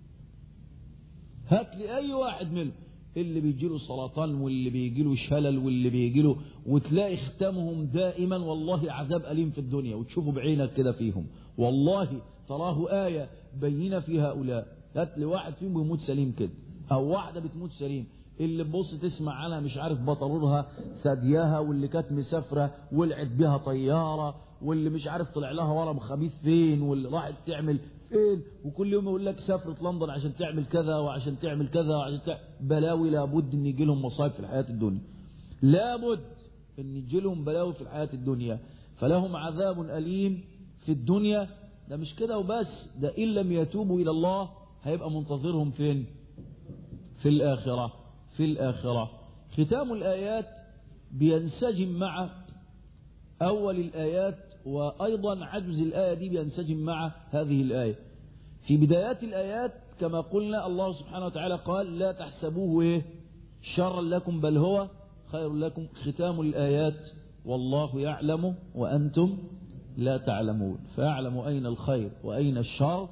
هات لي أي واحد منهم اللي بيجيله سرطان واللي بيجيله شلل واللي بيجيله، وتلاقي ختامهم دائما والله عذاب أليم في الدنيا، وتشوفوا بعينك كده فيهم والله تراه آية بينة في هؤلاء. هات لي واحد فيهم بيموت سليم كده، أو واحدة بتموت سليم، اللي تبص تسمع عنها مش عارف بطرورها ثديها، واللي كانت مسافرة ولعت بها طيارة، واللي مش عارف طلع لها ورم خبيث فين، واللي راحت تعمل فين، وكل يوم يقول لك سافرت لندن عشان تعمل كذا وعشان تعمل كذا وعشان تعمل بلاوي. لابد ان يجي لهم مصايب في الحياة الدنيا، لابد ان يجي لهم بلاوي في الحياة الدنيا، فلهم عذاب أليم في الدنيا. ده مش كده وبس، ده إن لم يتوبوا إلى الله هيبقى منتظرهم فين؟ في الآخرة. في الآخرة. ختام الآيات بينسجم مع أول الآيات، وأيضا عجز الآية دي بينسجم مع هذه الآية. في بدايات الآيات كما قلنا الله سبحانه وتعالى قال: لا تحسبوه إيه؟ شرا لكم بل هو خير لكم. ختام الآيات: والله يعلم وأنتم لا تعلمون، فيعلم أين الخير وأين الشر،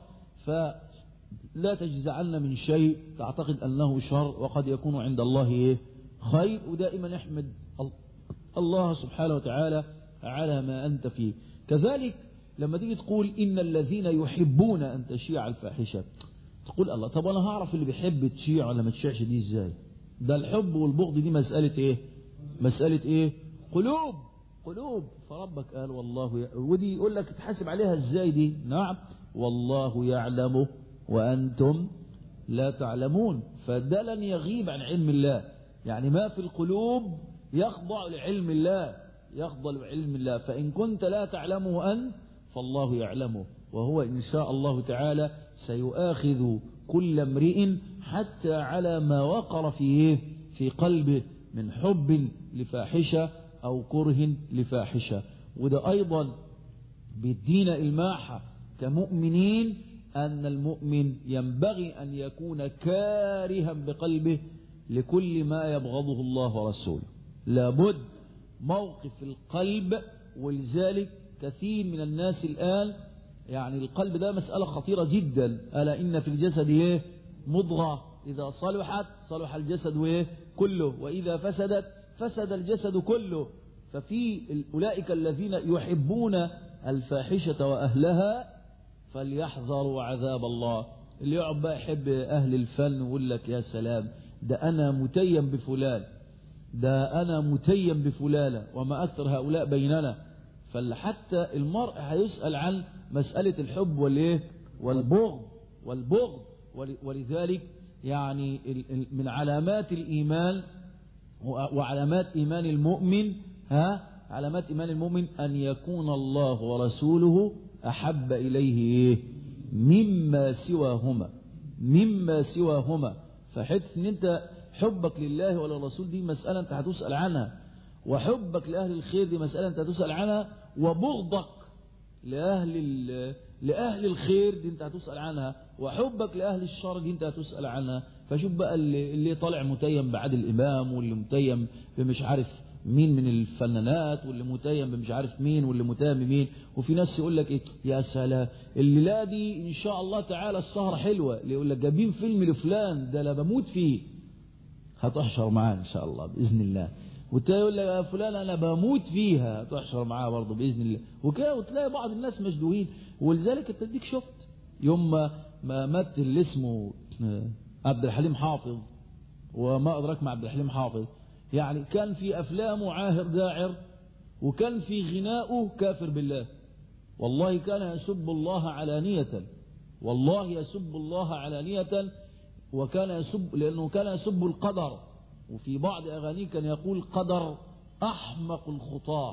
فلا تجزعن من شيء تعتقد أنه شر وقد يكون عند الله إيه؟ خير. ودائما احمد الله سبحانه وتعالى على ما أنت فيه. كذلك لما تيجي تقول إن الذين يحبون أن تشيع الفاحشة، تقول الله طب أنا هعرف اللي بيحب تشيع ولا ما تشيعش دي إزاي؟ ده الحب والبغض دي مسألة إيه؟ مسألة إيه؟ قلوب قلوب. فربك قال والله ي... ودي يقول لك تحاسب عليها إزاي دي؟ نعم، والله يعلم وأنتم لا تعلمون. فده لن يغيب عن علم الله، يعني ما في القلوب يخضع لعلم الله، يخضع لعلم الله. فإن كنت لا تعلمه أنت فالله يعلمه، وهو إن شاء الله تعالى سيؤاخذ كل امرئ حتى على ما وقر فيه في قلبه من حب لفاحشة أو كره لفاحشة. وده أيضا بيدينا الماحة كمؤمنين أن المؤمن ينبغي أن يكون كارها بقلبه لكل ما يبغضه الله ورسوله. لابد موقف القلب. ولذلك كثير من الناس الآن يعني القلب ده مسألة خطيرة جدا. ألا إن في الجسد إيه؟ مضغة إذا صلحت صلح الجسد وإيه؟ كله، وإذا فسدت فسد الجسد كله. ففي أولئك الذين يحبون الفاحشة وأهلها فليحذروا عذاب الله. اللي يقعد بقى يحب أهل الفن ويقول لك يا سلام ده أنا متيم بفلان، ده أنا متيم بفلانة، وما أكثر هؤلاء بيننا. فحتى المرء هيسأل عن مسألة الحب والإيه والبغض والبغض. ولذلك يعني من علامات الإيمان وعلامات إيمان المؤمن ها علامات إيمان المؤمن أن يكون الله ورسوله أحب إليه إيه مما سواهما مما سواهما. فحدث ان انت حبك لله وللرسول دي مسألة انت هتسأل عنها، وحبك لأهل الخير دي مسألة انت هتسأل عنها، وبغضك لأهل لأهل الخير دي انت هتسأل عنها، وحبك لأهل الشر دي انت هتسأل عنها. فشوف بقى اللي, اللي طالع متيم بعادل إمام، واللي متيم بمش عارف مين من الفنانات، واللي متيم بمش عارف مين، واللي متيم بمين. وفي ناس يقول لك ايه يا سلام الليله دي ان شاء الله تعالى السهره حلوه، اللي يقول لك جايبين فيلم لفلان ده لا بموت فيه، هتحشر معاه ان شاء الله باذن الله. والتاني يقول لك يا فلان انا بموت فيها، هتحشر معاه برضه باذن الله. وكده وتلاقي بعض الناس مشدوهين. ولذلك انت اديك شفت يوم ما مات اللي اسمه عبد الحليم حافظ، وما ادراك مع عبد الحليم حافظ، يعني كان في أفلامه عاهر داعر، وكان في غناؤه كافر بالله. والله كان يسب الله علانية، والله يسب الله علانية، وكان يسب لأنه كان يسب القدر. وفي بعض أغانيه كان يقول قدر أحمق الخطاة.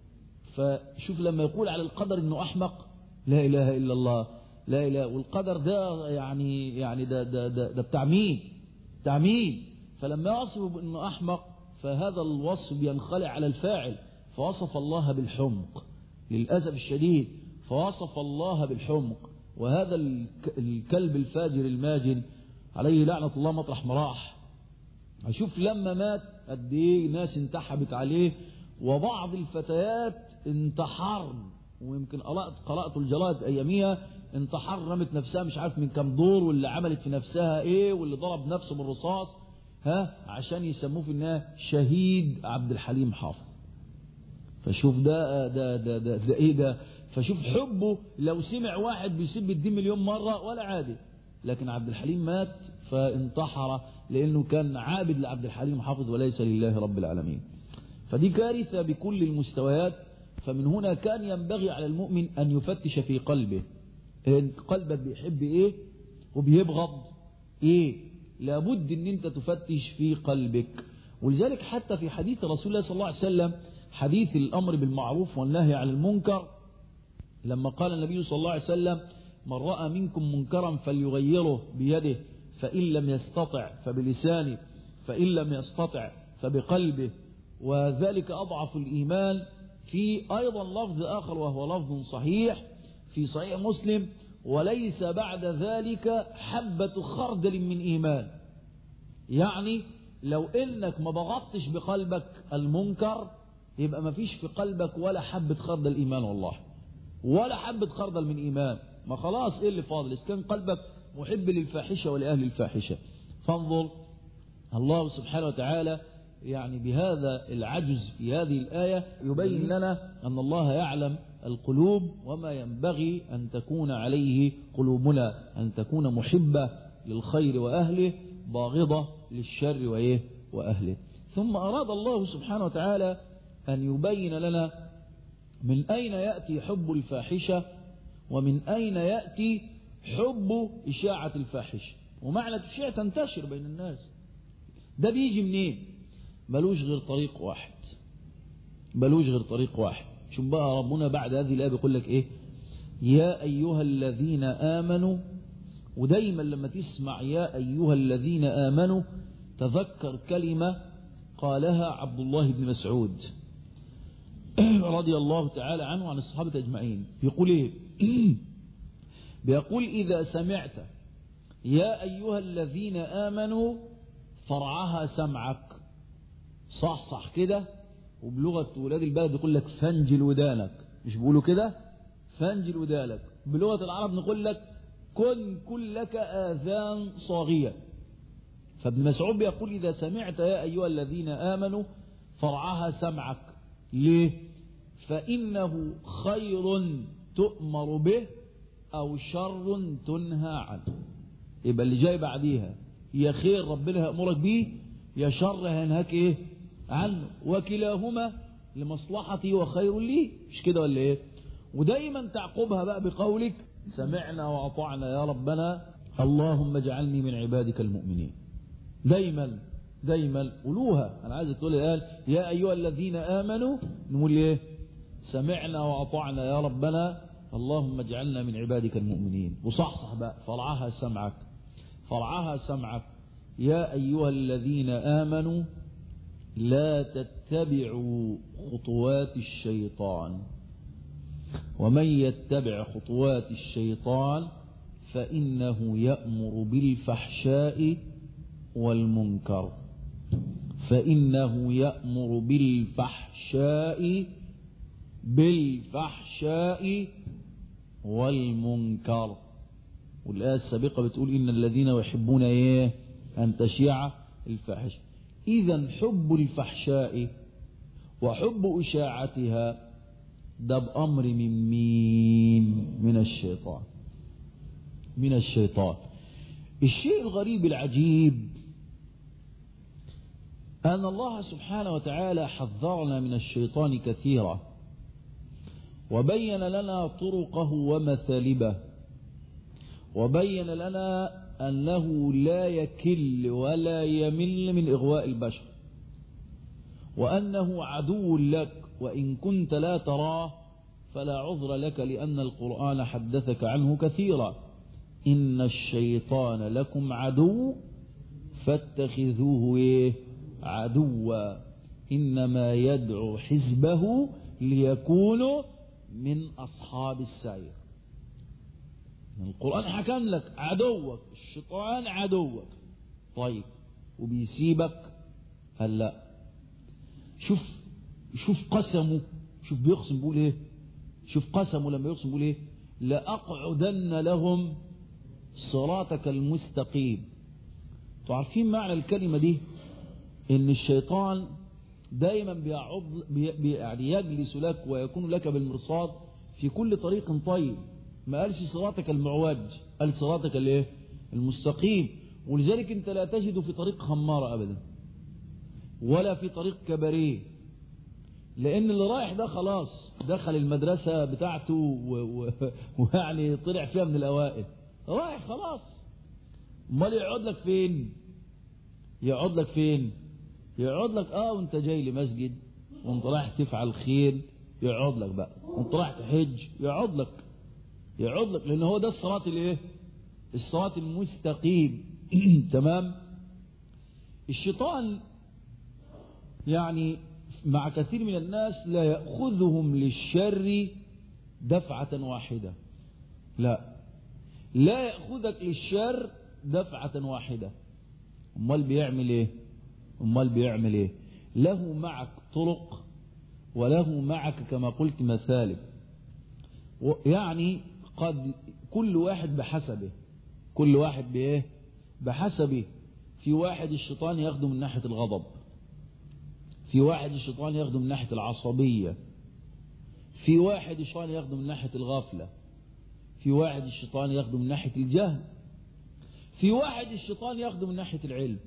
فشوف لما يقول على القدر إنه أحمق، لا إله إلا الله، لا إله. والقدر ده يعني يعني ده ده ده, ده بتاع مين؟ بتاع مين؟ فلما يصفه بأنه أحمق فهذا الوصف ينخلع على الفاعل، فوصف الله بالحمق للأسف الشديد، فوصف الله بالحمق. وهذا الكلب الفاجر الماجن عليه لعنة الله مطرح مراح. أشوف لما مات قد ايه ناس انتحبت عليه، وبعض الفتيات انتحرن، ويمكن قرأت الجرائد أياميها انتحر، رمت نفسها مش عارف من كم دور، واللي عملت في نفسها ايه، واللي ضرب نفسه بالرصاص ها عشان يسموه في النهاية شهيد عبد الحليم حافظ. فشوف ده ده ده ده, ده ايه ده. فشوف حبه لو سمع واحد بيسب الدين مليون مرة ولا عادي، لكن عبد الحليم مات فانتحر لأنه كان عابد لعبد الحليم حافظ وليس لله رب العالمين. فدي كارثة بكل المستويات. فمن هنا كان ينبغي على المؤمن أن يفتش في قلبه، قلبك بيحب ايه وبيبغض ايه. لابد ان انت تفتش في قلبك. ولذلك حتى في حديث رسول الله صلى الله عليه وسلم، حديث الامر بالمعروف والنهي عن المنكر، لما قال النبي صلى الله عليه وسلم من رأى منكم منكرا فليغيره بيده، فإن لم يستطع فبلسانه، فإن لم يستطع فبقلبه، وذلك أضعف الإيمان. في أيضا لفظ آخر وهو لفظ صحيح في صحيح مسلم، وليس بعد ذلك حبة خردل من إيمان. يعني لو إنك ما بغضتش بقلبك المنكر يبقى ما فيش في قلبك ولا حبة خردل إيمان، والله ولا حبة خردل من إيمان. ما خلاص إيه اللي فاضل إذا كان قلبك محب للفاحشة ولأهل الفاحشة. فانظر الله سبحانه وتعالى يعني بهذا العجز في هذه الآية يبين لنا أن الله يعلم القلوب وما ينبغي أن تكون عليه قلوبنا، أن تكون محبة للخير وأهله، باغضة للشر وإيه وأهله. ثم أراد الله سبحانه وتعالى أن يبين لنا من أين يأتي حب الفاحشة، ومن أين يأتي حب إشاعة الفاحشة، ومعنى الإشاعة تنتشر بين الناس. ده بيجي منين؟ ملوش غير طريق واحد، ملوش غير طريق واحد. شوف بقى ربنا بعد هذه الآية بيقول لك إيه؟ يا أيها الذين آمنوا. ودايما لما تسمع يا أيها الذين آمنوا تذكر كلمة قالها عبد الله بن مسعود. رضي الله تعالى عنه وعن الصحابة أجمعين بيقول إيه؟ بيقول إذا سمعت يا أيها الذين آمنوا فرعها سمعك. صح صح كده. وبلغة ولاد البلد يقول لك فنجل ودانك، مش بيقولوا كده؟ فنجل ودانك. بلغة العرب نقول لك كن كلك آذان صاغية. فابن مسعود يقول إذا سمعت يا أيها الذين آمنوا فرعها سمعك. ليه؟ فإنه خير تؤمر به أو شر تنهى عنه. يبقى اللي جاي بعديها يا خير ربنا يأمرك به، يا شر هينهاك إيه عنه، وكلاهما لمصلحتي وخير لي. مش كده ولا إيه؟ ودايما تعقبها بقى بقولك سمعنا وأطعنا يا ربنا اللهم اجعلني من عبادك المؤمنين. دايما دايما قولوها. أنا عايز تقول الآن يا أيها الذين آمنوا، نقول إيه؟ سمعنا وأطعنا يا ربنا اللهم اجعلنا من عبادك المؤمنين. وصحصح بقى فرعها سمعك، فرعها سمعك. يا أيها الذين آمنوا لا تتبعوا خطوات الشيطان ومن يتبع خطوات الشيطان فإنه يأمر بالفحشاء والمنكر. فإنه يأمر بالفحشاء بالفحشاء والمنكر. والآية السابقة بتقول إن الذين يحبون إيه أن تشيع الفاحشة. إذن حب الفحشاء وحب إشاعتها ده بأمر من مين؟ من الشيطان. من الشيطان. الشيء الغريب العجيب أن الله سبحانه وتعالى حذرنا من الشيطان كثيرا وبين لنا طرقه ومثالبه، وبين لنا أنه لا يكل ولا يمل من إغواء البشر، وأنه عدو لك وإن كنت لا تراه فلا عذر لك لأن القرآن حدثك عنه كثيرا. إن الشيطان لكم عدو فاتخذوه عدوا إنما يدعو حزبه ليكونوا من أصحاب السعير. القرآن حكم لك عدوك الشيطان عدوك. طيب وبيسيبك؟ هل لا؟ شوف شوف قسمه، شوف بيقسم بيقول ايه، شوف قسمه لما يقسم بيقول ايه لأقعدن لهم صراطك المستقيم. تعرفين معنى الكلمة دي؟ ان الشيطان دائما بيعض بي يعني يجلس لك ويكون لك بالمرصاد في كل طريق طيب. ما قالش صراطك المعوج، قال صراطك الايه المستقيم. ولذلك انت لا تجد في طريق خمارة ابدا ولا في طريق كباريه، لان اللي رايح ده خلاص دخل المدرسة بتاعته ويعني و... طلع فيها من الاوائل، رايح خلاص. امال يقعد لك فين؟ يقعد لك فين؟ يقعد لك اه وانت جاي لمسجد، وانت رايح تفعل خير يقعد لك بقى، وانت رايح تحج يقعد لك يقعد لك لان هو ده الصراط الايه الصراط المستقيم. تمام. الشيطان يعني مع كثير من الناس لا يأخذهم للشر دفعة واحدة، لا لا يأخذك للشر دفعة واحدة. امال بيعمل ايه؟ امال بيعمل ايه؟ له معك طرق وله معك كما قلت مثالب. يعني قد كل واحد بحسبه، كل واحد بايه بحسبه. في واحد الشيطان ياخده من ناحية الغضب، في واحد الشيطان ياخده من ناحية العصبية، في واحد الشيطان ياخده من ناحية الغفلة، في واحد الشيطان ياخده من ناحية الجهل، في واحد الشيطان ياخده من ناحية العلم.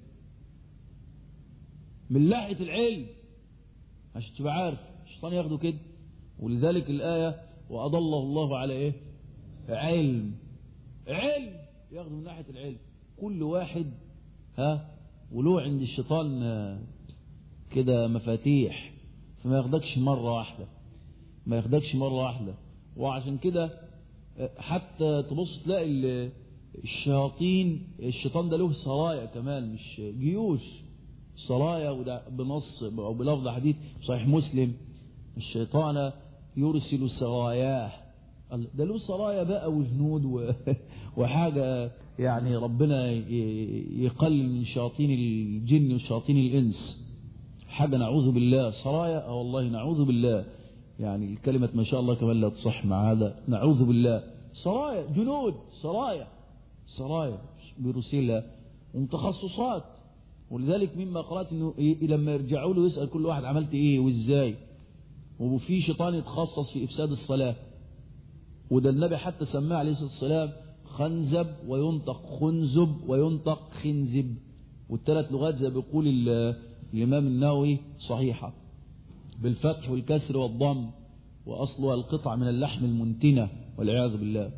من ناحية العلم عشان تبقى عارف الشيطان ياخده كده. ولذلك الآية وأضله الله على إيه؟ علم. علم ياخده من ناحية العلم. كل واحد ها وله عند الشيطان كده مفاتيح، فما ياخدكش مرة واحدة، ما ياخدكش مرة واحدة. وعشان كده حتى تبص تلاقي الشياطين، الشيطان ده له سرايا كمان مش جيوش، سرايا. وده بنص أو بلفظ حديث صحيح مسلم الشيطان يرسل سراياه، ده له سرايا بقى وجنود وحاجة يعني ربنا يقلل من شياطين الجن وشياطين الإنس، حاجة نعوذ بالله. سرايا اه والله نعوذ بالله، يعني الكلمة ما شاء الله كمان لا تصح مع هذا، نعوذ بالله. سرايا جنود، سرايا سرايا برسلها ومتخصصات. ولذلك مما قرأت انه إيه لما يرجعوا له يسأل كل واحد عملت ايه وازاي، وفي شيطان يتخصص في افساد الصلاة، وده النبي حتى سماه عليه الصلاة والسلام خنزب وينطق خنزب وينطق خنزب، والثلاث لغات زي بيقول الإمام النووي صحيحة بالفتح والكسر والضم، وأصلها القطع من اللحم المنتنة والعياذ بالله.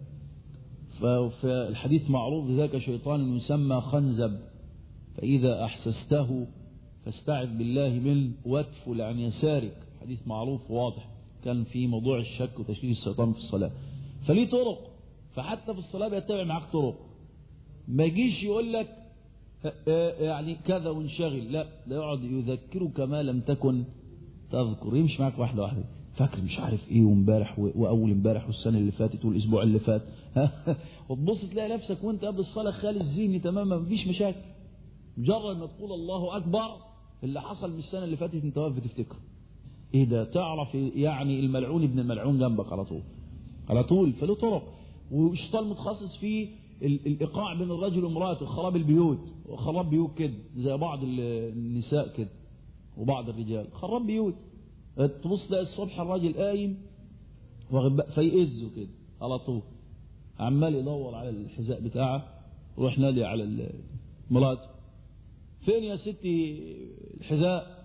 فالحديث معروف ذاك شيطان يسمى خنزب، فإذا أحسسته فاستعذ بالله منه وادفل عن يسارك، حديث معروف واضح كان في موضوع الشك وتشكيك الشيطان في الصلاة. فليه طرق، فحتى في الصلاة بيتبع معك طرق، ما يجيش يقول لك يعني كذا وانشغل، لا ده يقعد يذكرك ما لم تكن تذكر، يمشي معك واحدة واحدة، فاكر مش عارف ايه وامبارح واول امبارح والسنة اللي فاتت والاسبوع اللي فات وتبص تلاقي نفسك وانت قبل الصلاة خالي الذهني تماما، مفيش مشاكل، مجرد ما تقول الله اكبر اللي حصل من السنة اللي فاتت انت واقف بتفتكر ايه ده، تعرف يعني الملعون ابن الملعون جنبك على طول على طول. فله طرق، والشيطان متخصص في الايقاع بين الرجل وامراته، خراب البيوت وخراب بيوت كده زي بعض النساء كده وبعض الرجال، خراب بيوت. تبص تلاقي الصبح الراجل قايم فيئزه كده على طول، عمال يدور على الحذاء بتاعه، روح نادي على مراته، فين يا ستي الحذاء؟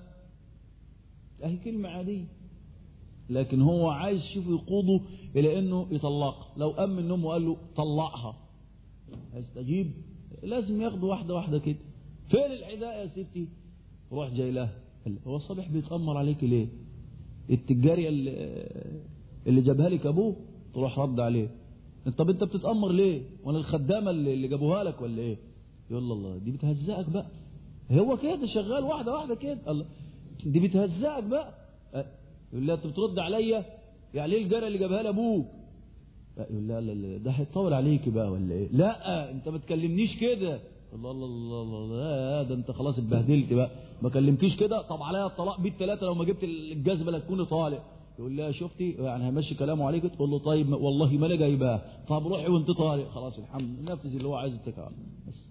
اهي كلمة عادية، لكن هو عايز يشوف يقوضه الى انه يطلقها. لو قام من النوم وقال له طلقها هيستجيب؟ لازم ياخده واحدة واحدة كده. فين الحذاء يا ستي؟ روح جاي لها، هو صبح بيتأمر عليك ليه؟ التجارية اللي جابها لك ابوه؟ تروح رد عليه، طب انت بتتأمر ليه؟ وانا الخدامة اللي جابوها لك ولا ايه؟ يقول الله دي بتهزقك بقى، هو كده شغال واحدة واحدة كده، الله دي بتهزقك بقى. يقول لا انت بترد عليا، يعني ليه الجارية اللي جابها لابوك؟ يقول لا لا لا ده هيطول عليك بقى ولا ايه؟ لا انت ما تكلمنيش كده، الله الله الله الله لا ده انت خلاص اتبهدلت بقى، ما كلمتيش كده، طب عليا الطلاق بيت ثلاثة لو ما جبت الجزمة لا تكوني طالق. يقول لها شفتي يعني هيمشي كلامه عليك، تقول له طيب والله ما انا جايباه، طب روحي وانت طالق، خلاص الحمد لله نفذ اللي هو عايزه اتكل بس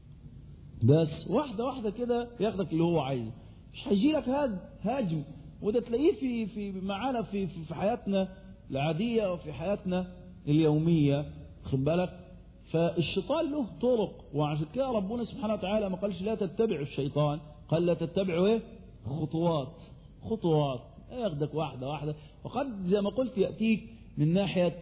بس واحده واحده كده ياخدك اللي هو عايزه، مش هيجي لك هاد هاجم. وده تلاقيه في في معانا في في حياتنا العاديه وفي حياتنا اليوميه، خد بالك. فالشيطان له طرق، وعشان كده ربنا سبحانه وتعالى ما قالش لا تتبعوا الشيطان، قال لا تتبعوا ايه؟ خطوات خطوات، ياخدك واحدة واحدة. وقد زي ما قلت يأتيك من ناحية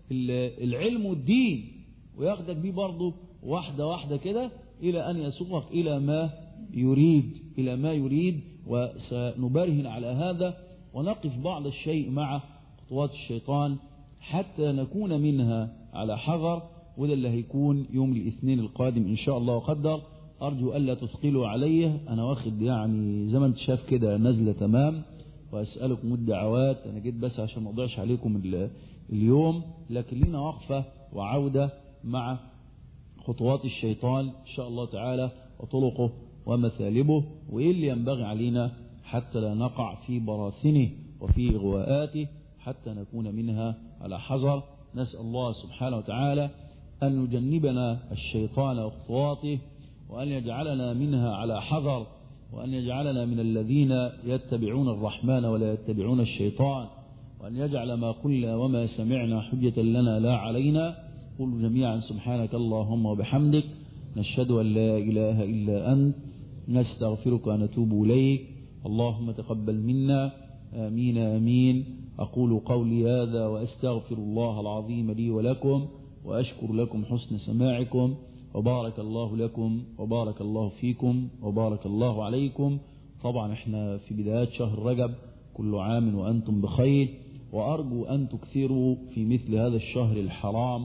العلم والدين، وياخدك بيه برضه واحدة واحدة كده إلى أن يسوقك إلى ما يريد إلى ما يريد. وسنبرهن على هذا ونقف بعض الشيء مع خطوات الشيطان حتى نكون منها على حذر، وده اللي هيكون يوم الاثنين القادم إن شاء الله وقدر. أرجو ألا تثقلوا عليه، أنا واخد يعني زي ما انت شايف كده نزلة تمام، وأسألكم الدعوات. أنا جيت بس عشان ما أضيعش عليكم اليوم، لكن لنا وقفة وعودة مع خطوات الشيطان إن شاء الله تعالى وطرقه ومثالبه، وإيه اللي ينبغي علينا حتى لا نقع في براثنه وفي إغواءاته، حتى نكون منها على حذر. نسأل الله سبحانه وتعالى أن يجنبنا الشيطان وخطواته، وأن يجعلنا منها على حذر، وأن يجعلنا من الذين يتبعون الرحمن ولا يتبعون الشيطان، وأن يجعل ما قلنا وما سمعنا حجة لنا لا علينا. قل جميعا سبحانك اللهم وبحمدك، نشهد أن لا إله إلا أنت، نستغفرك ونتوب إليك. اللهم تقبل منا، آمين آمين. أقول قولي هذا وأستغفر الله العظيم لي ولكم، وأشكر لكم حسن سماعكم، وبارك الله لكم وبارك الله فيكم وبارك الله عليكم. طبعا احنا في بدايات شهر رجب، كل عام وأنتم بخير، وأرجو أن تكثروا في مثل هذا الشهر الحرام،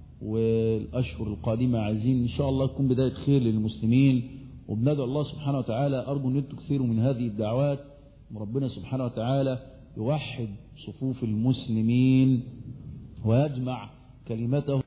والأشهر القادمة عايزين إن شاء الله تكون بداية خير للمسلمين، وبندعو الله سبحانه وتعالى أرجو أن تكثروا من هذه الدعوات، وربنا سبحانه وتعالى يوحد صفوف المسلمين ويجمع كلمته